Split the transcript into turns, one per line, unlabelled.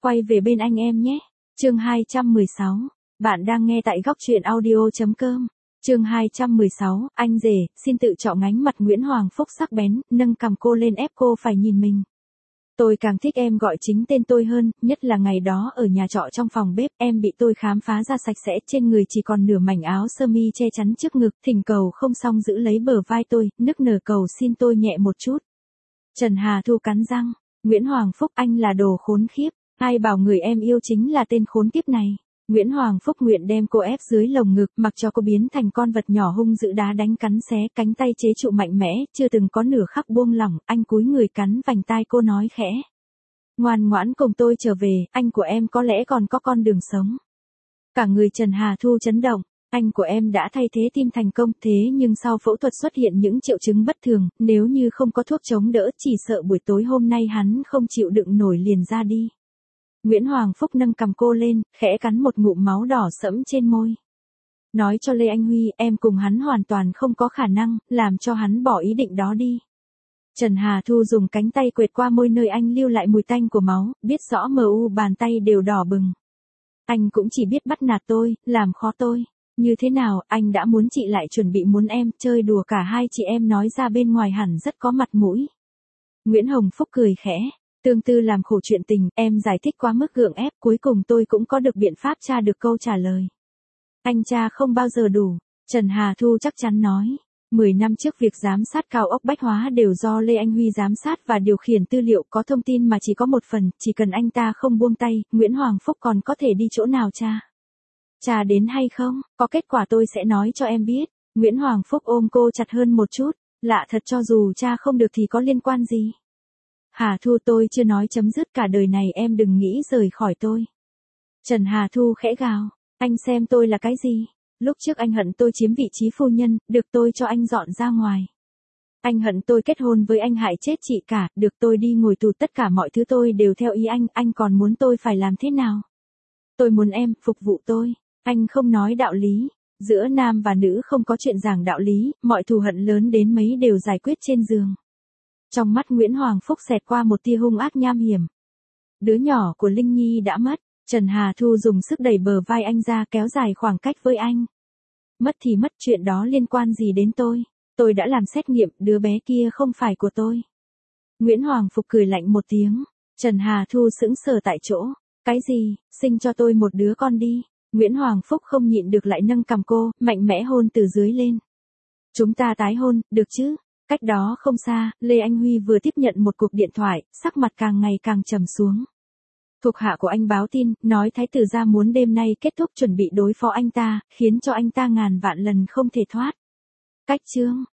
quay về bên anh em nhé. Chương 216. Bạn đang nghe tại góc truyện audio.com. Chương 216, anh rể, xin tự chọn ngánh mặt Nguyễn Hoàng Phúc sắc bén, nâng cằm cô lên ép cô phải nhìn mình. Tôi càng thích em gọi chính tên tôi hơn, nhất là ngày đó ở nhà trọ trong phòng bếp, em bị tôi khám phá ra sạch sẽ, trên người chỉ còn nửa mảnh áo sơ mi che chắn trước ngực, thỉnh cầu không xong giữ lấy bờ vai tôi, nức nở cầu xin tôi nhẹ một chút. Trần Hà Thu cắn răng, Nguyễn Hoàng Phúc anh là đồ khốn khiếp, ai bảo người em yêu chính là tên khốn kiếp này. Nguyễn Hoàng Phúc nguyện đem cô ép dưới lồng ngực, mặc cho cô biến thành con vật nhỏ hung dữ đá đánh cắn xé, cánh tay chế trụ mạnh mẽ, chưa từng có nửa khắc buông lỏng, anh cúi người cắn vành tai cô nói khẽ. Ngoan ngoãn cùng tôi trở về, anh của em có lẽ còn có con đường sống. Cả người Trần Hà Thu chấn động, anh của em đã thay thế tim thành công, thế nhưng sau phẫu thuật xuất hiện những triệu chứng bất thường, nếu như không có thuốc chống đỡ, chỉ sợ buổi tối hôm nay hắn không chịu đựng nổi liền ra đi. Nguyễn Hoàng Phúc nâng cằm cô lên, khẽ cắn một ngụm máu đỏ sẫm trên môi. Nói cho Lê Anh Huy, em cùng hắn hoàn toàn không có khả năng, làm cho hắn bỏ ý định đó đi. Trần Hà Thu dùng cánh tay quệt qua môi nơi anh lưu lại mùi tanh của máu, biết rõ bàn tay đều đỏ bừng. Anh cũng chỉ biết bắt nạt tôi, làm khó tôi. Như thế nào, anh đã muốn chị lại chuẩn bị muốn em, chơi đùa cả hai chị em nói ra bên ngoài hẳn rất có mặt mũi. Nguyễn Hồng Phúc cười khẽ. Tương tư làm khổ chuyện tình, em giải thích quá mức gượng ép, cuối cùng tôi cũng có được biện pháp tra được câu trả lời. Anh tra không bao giờ đủ, Trần Hà Thu chắc chắn nói. 10 năm trước việc giám sát cao ốc Bách Hóa đều do Lê Anh Huy giám sát và điều khiển tư liệu, có thông tin mà chỉ có một phần, chỉ cần anh ta không buông tay, Nguyễn Hoàng Phúc còn có thể đi chỗ nào tra. Tra đến hay không, có kết quả tôi sẽ nói cho em biết. Nguyễn Hoàng Phúc ôm cô chặt hơn một chút, lạ thật, cho dù tra không được thì có liên quan gì. Hà Thu, tôi chưa nói chấm dứt, cả đời này em đừng nghĩ rời khỏi tôi. Trần Hà Thu khẽ gào, anh xem tôi là cái gì? Lúc trước anh hận tôi chiếm vị trí phu nhân, được tôi cho anh dọn ra ngoài. Anh hận tôi kết hôn với anh hại chết chị cả, được tôi đi ngồi tù, tất cả mọi thứ tôi đều theo ý anh còn muốn tôi phải làm thế nào? Tôi muốn em phục vụ tôi, anh không nói đạo lý. Giữa nam và nữ không có chuyện giảng đạo lý, mọi thù hận lớn đến mấy đều giải quyết trên giường. Trong mắt Nguyễn Hoàng Phúc xẹt qua một tia hung ác nham hiểm. Đứa nhỏ của Linh Nhi đã mất, Trần Hà Thu dùng sức đẩy bờ vai anh ra, kéo dài khoảng cách với anh. Mất thì mất, chuyện đó liên quan gì đến tôi? Tôi đã làm xét nghiệm, đứa bé kia không phải của tôi. Nguyễn Hoàng Phúc cười lạnh một tiếng. Trần Hà Thu sững sờ tại chỗ. Cái gì, sinh cho tôi một đứa con đi. Nguyễn Hoàng Phúc không nhịn được lại nâng cằm cô, mạnh mẽ hôn từ dưới lên. Chúng ta tái hôn, được chứ? Cách đó không xa, Lê Anh Huy vừa tiếp nhận một cuộc điện thoại, sắc mặt càng ngày càng trầm xuống. Thuộc hạ của anh báo tin, nói thái tử gia muốn đêm nay kết thúc chuẩn bị đối phó anh ta, khiến cho anh ta ngàn vạn lần không thể thoát. Cách chương